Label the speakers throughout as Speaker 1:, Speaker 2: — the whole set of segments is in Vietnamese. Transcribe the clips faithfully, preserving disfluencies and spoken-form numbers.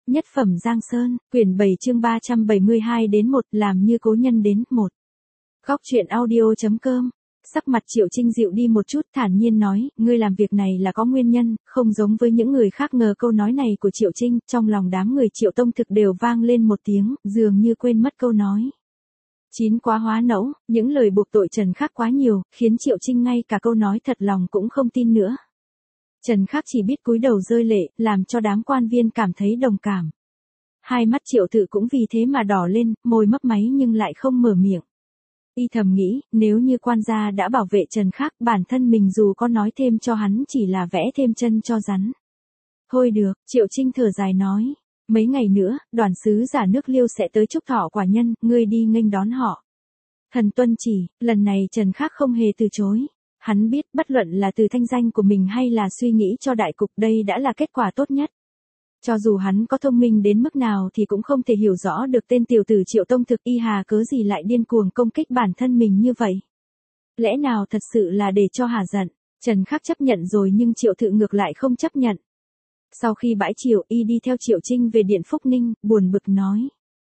Speaker 1: Nhất phẩm Giang Sơn, quyển bảy chương ba trăm bảy mươi hai đến một, làm như cố nhân đến, một. Góc truyện audio.com. Sắc mặt Triệu Trinh dịu đi một chút, thản nhiên nói, ngươi làm việc này là có nguyên nhân, không giống với những người khác. Ngờ câu nói này của Triệu Trinh, trong lòng đám người Triệu Tông Thực đều vang lên một tiếng, dường như quên mất câu nói. Chín quá hóa nẫu, những lời buộc tội Trần Khắc quá nhiều, khiến Triệu Trinh ngay cả câu nói thật lòng cũng không tin nữa. Trần Khắc chỉ biết cúi đầu rơi lệ, làm cho đám quan viên cảm thấy đồng cảm. Hai mắt Triệu Tự cũng vì thế mà đỏ lên, môi mấp máy nhưng lại không mở miệng. Y thầm nghĩ, nếu như quan gia đã bảo vệ Trần Khắc, bản thân mình dù có nói thêm cho hắn chỉ là vẽ thêm chân cho rắn. Thôi được, Triệu Trinh thở dài nói. Mấy ngày nữa, đoàn sứ giả nước Liêu sẽ tới chúc thọ quả nhân, ngươi đi nghênh đón họ. Thần tuân chỉ, lần này Trần Khắc không hề từ chối. Hắn biết, bất luận là từ thanh danh của mình hay là suy nghĩ cho đại cục, đây đã là kết quả tốt nhất. Cho dù hắn có thông minh đến mức nào thì cũng không thể hiểu rõ được tên tiểu tử Triệu Tông Thực y hà cớ gì lại điên cuồng công kích bản thân mình như vậy. Lẽ nào thật sự là để cho hà giận. Trần Khắc chấp nhận rồi nhưng Triệu Tự ngược lại không chấp nhận. Sau khi bãi triều, y đi theo Triệu Trinh về điện Phúc Ninh, buồn bực nói.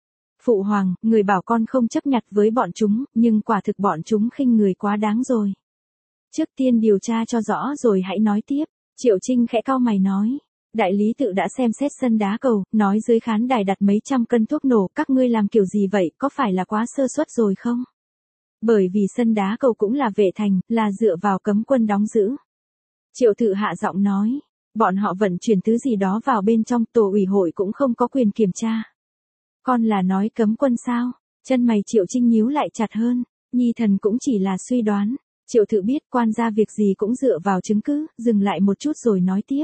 Speaker 1: Phụ hoàng, người bảo con không chấp nhặt với bọn chúng, nhưng quả thực bọn chúng khinh người quá đáng rồi. Trước tiên điều tra cho rõ rồi hãy nói tiếp. Triệu Trinh khẽ cau mày nói. Đại lý tự đã xem xét sân đá cầu, nói dưới khán đài đặt mấy trăm cân thuốc nổ, các ngươi làm kiểu gì vậy, có phải là quá sơ suất rồi không? Bởi vì sân đá cầu cũng là vệ thành, là dựa vào cấm quân đóng giữ. Triệu Tự hạ giọng nói. Bọn họ vận chuyển thứ gì đó vào bên trong, tổ ủy hội cũng không có quyền kiểm tra. Con là nói cấm quân sao? Chân mày Triệu Trinh nhíu lại chặt hơn. Nhi thần cũng chỉ là suy đoán. Triệu Tự biết quan gia việc gì cũng dựa vào chứng cứ, dừng lại một chút rồi nói tiếp.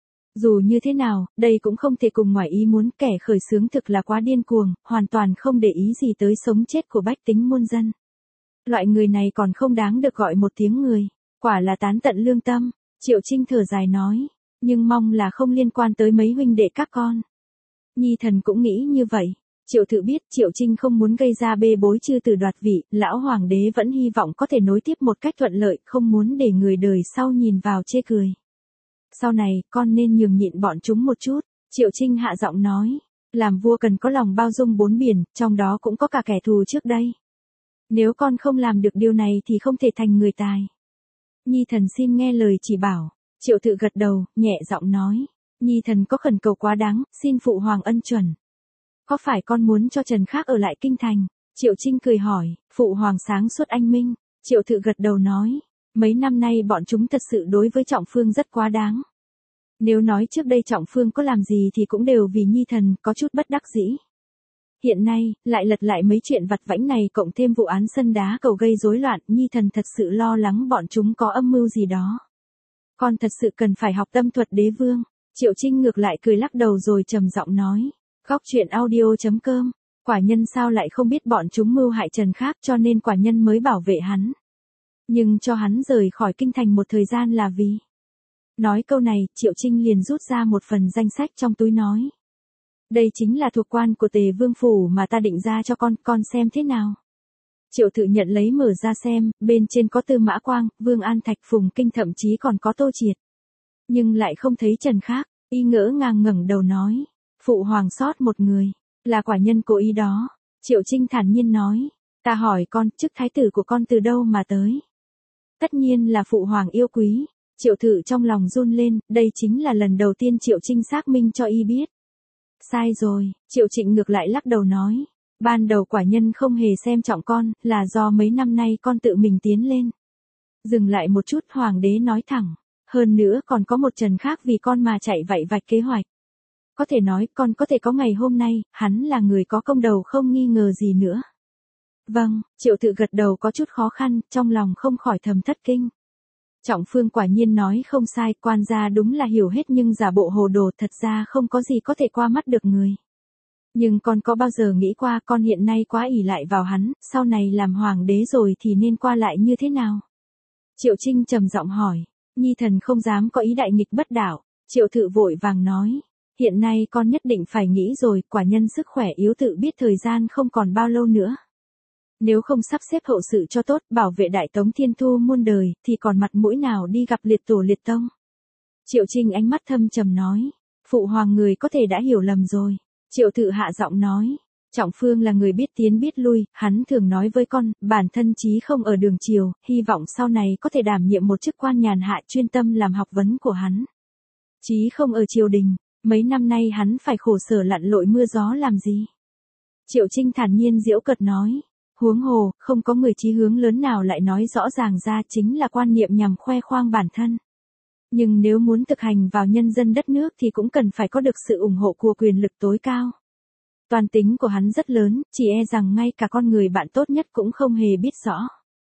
Speaker 1: Dù như thế nào, đây cũng không thể cùng ngoài ý muốn, kẻ khởi xướng thực là quá điên cuồng, hoàn toàn không để ý gì tới sống chết của bách tính muôn dân. Loại người này còn không đáng được gọi một tiếng người, quả là tán tận lương tâm. Triệu Trinh thở dài nói, nhưng mong là không liên quan tới mấy huynh đệ các con. Nhi thần cũng nghĩ như vậy. Triệu Tự biết Triệu Trinh không muốn gây ra bê bối chư từ đoạt vị, lão hoàng đế vẫn hy vọng có thể nối tiếp một cách thuận lợi, không muốn để người đời sau nhìn vào chê cười. Sau này, con nên nhường nhịn bọn chúng một chút. Triệu Trinh hạ giọng nói, làm vua cần có lòng bao dung bốn biển, trong đó cũng có cả kẻ thù trước đây. Nếu con không làm được điều này thì không thể thành người tài. Nhi thần xin nghe lời chỉ bảo. Triệu Tự gật đầu, nhẹ giọng nói, Nhi thần có khẩn cầu quá đáng, xin phụ hoàng ân chuẩn. Có phải con muốn cho Trần Khắc ở lại kinh thành? Triệu Trinh cười hỏi, phụ hoàng sáng suốt anh minh. Triệu Tự gật đầu nói, mấy năm nay bọn chúng thật sự đối với Trọng Phương rất quá đáng. Nếu nói trước đây Trọng Phương có làm gì thì cũng đều vì Nhi thần, có chút bất đắc dĩ. Hiện nay, lại lật lại mấy chuyện vặt vãnh này cộng thêm vụ án sân đá cầu gây rối loạn, Nhi thần thật sự lo lắng bọn chúng có âm mưu gì đó. Con thật sự cần phải học tâm thuật đế vương. Triệu Trinh ngược lại cười lắc đầu rồi trầm giọng nói. Góc truyện audio.com. Quả nhân sao lại không biết bọn chúng mưu hại Trần Khắc, cho nên quả nhân mới bảo vệ hắn. Nhưng cho hắn rời khỏi kinh thành một thời gian là vì. Nói câu này, Triệu Trinh liền rút ra một phần danh sách trong túi nói. Đây chính là thuộc quan của Tề Vương Phủ mà ta định ra cho con, con xem thế nào. Triệu Tự nhận lấy mở ra xem, bên trên có Tư Mã Quang, Vương An Thạch, Phùng Kinh, thậm chí còn có Tô Triệt. Nhưng lại không thấy Trần Khắc, y ngỡ ngàng ngẩng đầu nói. Phụ hoàng sót một người, là quả nhân cố ý đó. Triệu Trinh thản nhiên nói. Ta hỏi con, chức thái tử của con từ đâu mà tới? Tất nhiên là phụ hoàng yêu quý. Triệu Tự trong lòng run lên, đây chính là lần đầu tiên Triệu Trinh xác minh cho y biết. Sai rồi, Triệu Trịnh ngược lại lắc đầu nói. Ban đầu quả nhân không hề xem trọng con, là do mấy năm nay con tự mình tiến lên. Dừng lại một chút, hoàng đế nói thẳng. Hơn nữa còn có một Trần Khắc vì con mà chạy vạy vạch kế hoạch. Có thể nói, con có thể có ngày hôm nay, hắn là người có công đầu không nghi ngờ gì nữa. Vâng, Triệu Tự gật đầu có chút khó khăn, trong lòng không khỏi thầm thất kinh. Trọng Phương quả nhiên nói không sai, quan gia đúng là hiểu hết nhưng giả bộ hồ đồ, thật ra không có gì có thể qua mắt được người. Nhưng con có bao giờ nghĩ qua con hiện nay quá ỷ lại vào hắn, sau này làm hoàng đế rồi thì nên qua lại như thế nào? Triệu Trinh trầm giọng hỏi, Nhi thần không dám có ý đại nghịch bất đạo. Triệu Tự vội vàng nói, hiện nay con nhất định phải nghĩ rồi, quả nhân sức khỏe yếu, tự biết thời gian không còn bao lâu nữa. Nếu không sắp xếp hậu sự cho tốt, bảo vệ Đại Tống Thiên Thu muôn đời, thì còn mặt mũi nào đi gặp liệt tổ liệt tông. Triệu Trinh ánh mắt thâm trầm nói, phụ hoàng người có thể đã hiểu lầm rồi. Triệu Thự hạ giọng nói. Trọng Phương là người biết tiến biết lui, hắn thường nói với con, bản thân chí không ở đường triều, hy vọng sau này có thể đảm nhiệm một chức quan nhàn hạ chuyên tâm làm học vấn của hắn. Chí không ở triều đình, mấy năm nay hắn phải khổ sở lặn lội mưa gió làm gì? Triệu Trinh thản nhiên giễu cợt nói. Huống hồ, không có người chí hướng lớn nào lại nói rõ ràng ra chính là quan niệm nhằm khoe khoang bản thân. Nhưng nếu muốn thực hành vào nhân dân đất nước thì cũng cần phải có được sự ủng hộ của quyền lực tối cao. Toàn tính của hắn rất lớn, chỉ e rằng ngay cả con người bạn tốt nhất cũng không hề biết rõ.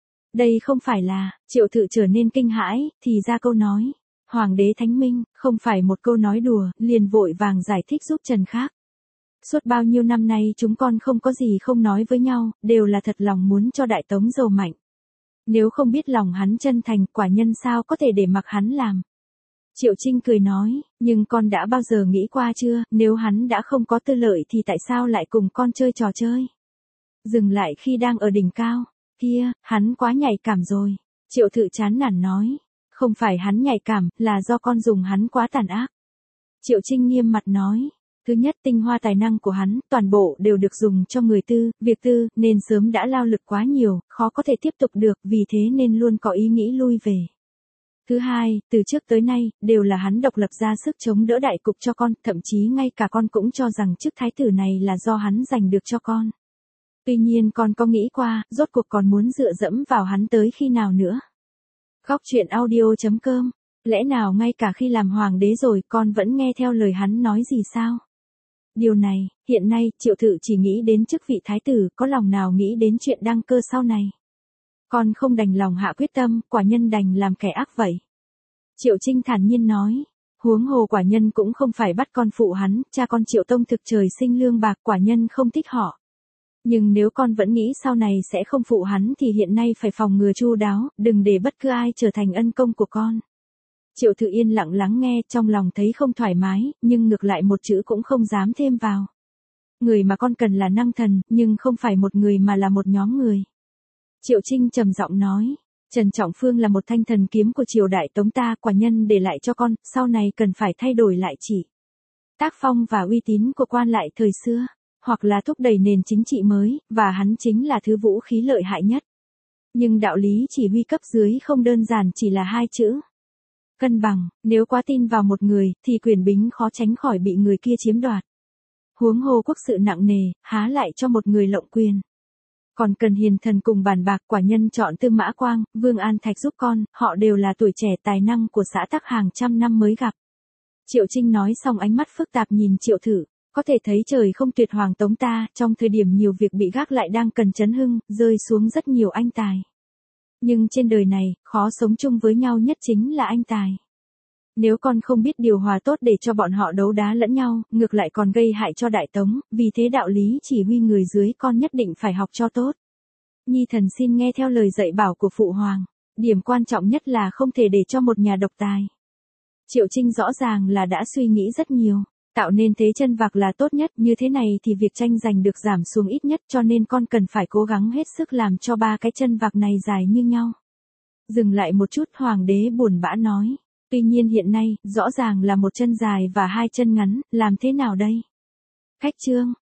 Speaker 1: Đây không phải là, Triệu Thự trở nên kinh hãi, thì ra câu nói. Hoàng đế thánh minh, không phải một câu nói đùa, liền vội vàng giải thích giúp Trần Khác. Suốt bao nhiêu năm nay chúng con không có gì không nói với nhau, đều là thật lòng muốn cho Đại Tống giàu mạnh. Nếu không biết lòng hắn chân thành, quả nhân sao có thể để mặc hắn làm. Triệu Trinh cười nói, nhưng con đã bao giờ nghĩ qua chưa, nếu hắn đã không có tư lợi thì tại sao lại cùng con chơi trò chơi? Dừng lại khi đang ở đỉnh cao, kia, hắn quá nhạy cảm rồi. Triệu Thự chán nản nói, không phải hắn nhạy cảm, là do con dùng hắn quá tàn ác. Triệu Trinh nghiêm mặt nói, thứ nhất tinh hoa tài năng của hắn, toàn bộ đều được dùng cho người tư, việc tư, nên sớm đã lao lực quá nhiều, khó có thể tiếp tục được, vì thế nên luôn có ý nghĩ lui về. Thứ hai, từ trước tới nay, đều là hắn độc lập ra sức chống đỡ đại cục cho con, thậm chí ngay cả con cũng cho rằng chức thái tử này là do hắn giành được cho con. Tuy nhiên con có nghĩ qua, rốt cuộc còn muốn dựa dẫm vào hắn tới khi nào nữa? Góc truyện audio chấm com, lẽ nào ngay cả khi làm hoàng đế rồi con vẫn nghe theo lời hắn nói gì sao? Điều này, hiện nay, Triệu Thự chỉ nghĩ đến chức vị thái tử, có lòng nào nghĩ đến chuyện đăng cơ sau này. Con không đành lòng hạ quyết tâm, quả nhân đành làm kẻ ác vậy. Triệu Trinh thản nhiên nói, huống hồ quả nhân cũng không phải bắt con phụ hắn, cha con Triệu Tông thực trời sinh lương bạc, quả nhân không thích họ. Nhưng nếu con vẫn nghĩ sau này sẽ không phụ hắn thì hiện nay phải phòng ngừa chu đáo, đừng để bất cứ ai trở thành ân công của con. Triệu Thự yên lặng lắng nghe, trong lòng thấy không thoải mái, nhưng ngược lại một chữ cũng không dám thêm vào. Người mà con cần là năng thần, nhưng không phải một người mà là một nhóm người. Triệu Trinh trầm giọng nói, Trần Trọng Phương là một thanh thần kiếm của triều đại Tống ta, quả nhân để lại cho con, sau này cần phải thay đổi lại chỉ tác phong và uy tín của quan lại thời xưa, hoặc là thúc đẩy nền chính trị mới, và hắn chính là thứ vũ khí lợi hại nhất. Nhưng đạo lý chỉ huy cấp dưới không đơn giản chỉ là hai chữ. Cân bằng, nếu quá tin vào một người, thì quyền bính khó tránh khỏi bị người kia chiếm đoạt. Huống hồ quốc sự nặng nề, há lại cho một người lộng quyền. Còn cần hiền thần cùng bàn bạc, quả nhân chọn Tư Mã Quang, Vương An Thạch giúp con, họ đều là tuổi trẻ tài năng của xã tắc hàng trăm năm mới gặp. Triệu Trinh nói xong ánh mắt phức tạp nhìn Triệu Thự, có thể thấy trời không tuyệt hoàng Tống ta, trong thời điểm nhiều việc bị gác lại đang cần chấn hưng, rơi xuống rất nhiều anh tài. Nhưng trên đời này, khó sống chung với nhau nhất chính là anh tài. Nếu con không biết điều hòa tốt để cho bọn họ đấu đá lẫn nhau, ngược lại còn gây hại cho Đại Tống, vì thế đạo lý chỉ huy người dưới con nhất định phải học cho tốt. Nhi thần xin nghe theo lời dạy bảo của Phụ Hoàng, điểm quan trọng nhất là không thể để cho một nhà độc tài. Triệu Trinh rõ ràng là đã suy nghĩ rất nhiều, tạo nên thế chân vạc là tốt nhất, như thế này thì việc tranh giành được giảm xuống ít nhất, cho nên con cần phải cố gắng hết sức làm cho ba cái chân vạc này dài như nhau. Dừng lại một chút, hoàng đế buồn bã nói. Tuy nhiên hiện nay, rõ ràng là một chân dài và hai chân ngắn, làm thế nào đây? Khách trương,